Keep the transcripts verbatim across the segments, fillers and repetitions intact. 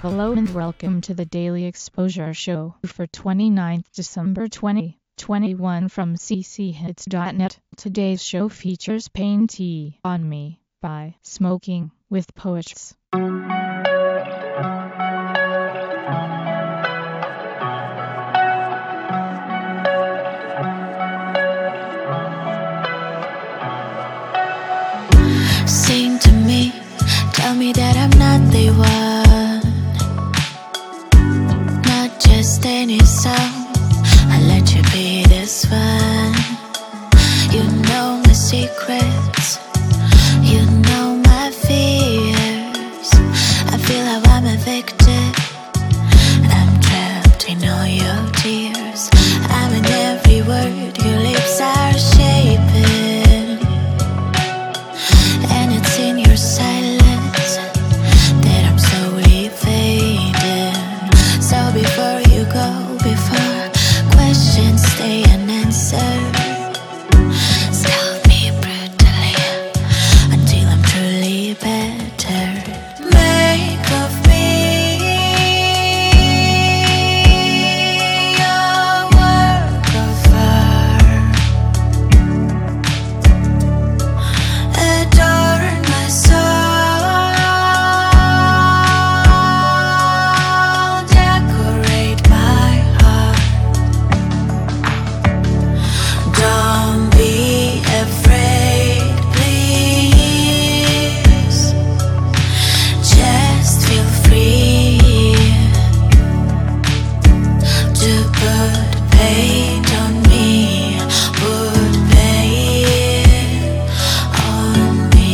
Hello and welcome to the Daily Exposure Show for twenty-ninth December twenty twenty-one from c c hits dot net. Today's show features Pain Tea on Me by Smoking with Poets. Sing to me, tell me that I'm not the one, not just any song. I'll let you be this one. You know my secrets, you know my fears. I feel how I'm addicted, I'm trapped in all your tears. I'm in every word your lips are shaping, and it's in your silence that I'm slowly fading. So before you go, before questions stay unanswered, scout me brutally until I'm truly better. Make of me your work of art, adorn my soul, decorate my heart. Don't be afraid, please. Just feel free to put paint on me, put paint on me.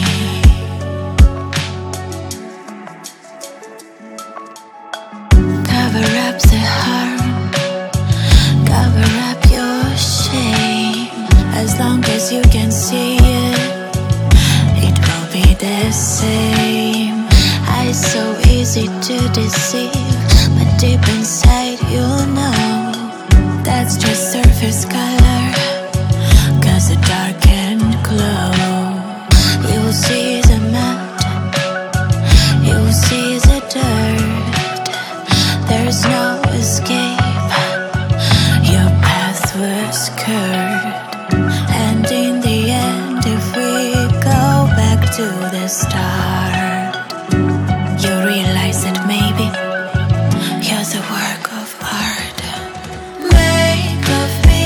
Cover up the harm, cover up your shame. As long as you can see it, it will be the same. Eyes so easy to deceive, but deep inside you'll know that's just surface color, cause the dark can glow. You will see the mud, you will see the dirt. There's no escape, your path was curved. And in the end, if we go back to the start, you realize that maybe you're the work of art. Make of me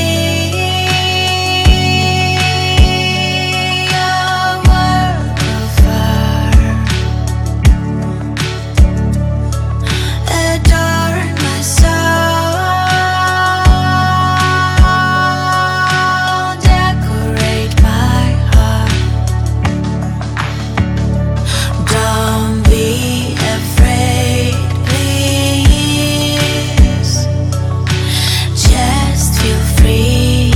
your work of art, adorn my soul, decorate my heart. Don't be afraid, please. Just feel free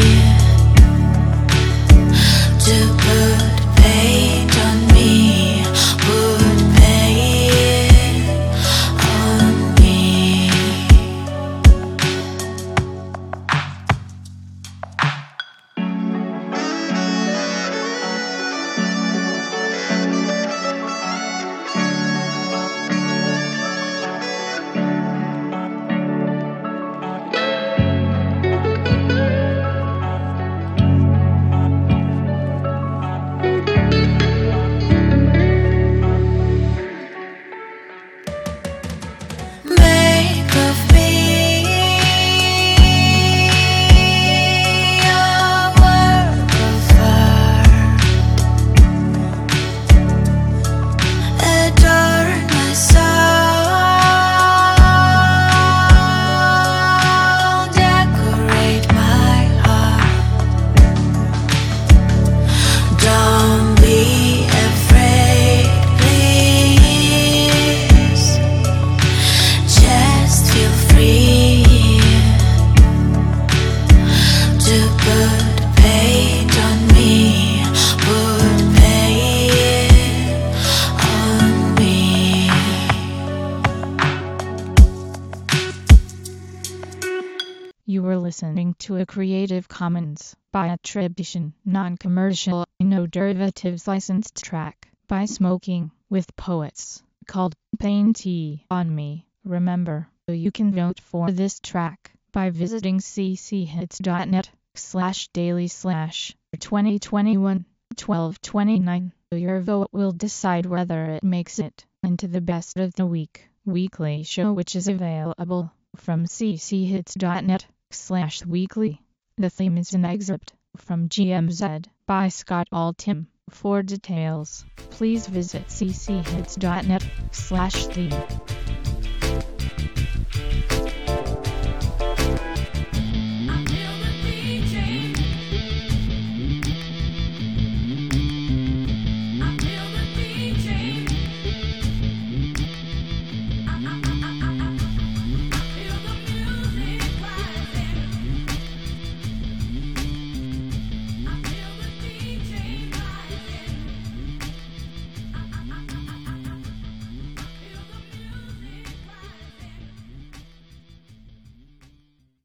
to put paint on me, put paint on me. Make of me your work of art, adorn my soul, decorate my heart. Don't be afraid, please. Just feel free to put paint on me, put paint on me. You were listening to a Creative Commons by attribution, non-commercial, no derivatives licensed track by Smoking with Poets called Pain T on Me. Remember, you can vote for this track by visiting cchits.net slash daily slash twenty twenty-one twelve twenty-nine. Your vote will decide whether it makes it into the best of the week weekly show, which is available from cchits.net slash weekly. The theme is an excerpt from G M Z by Scott Altham. For details, please visit cchits.net slash theme.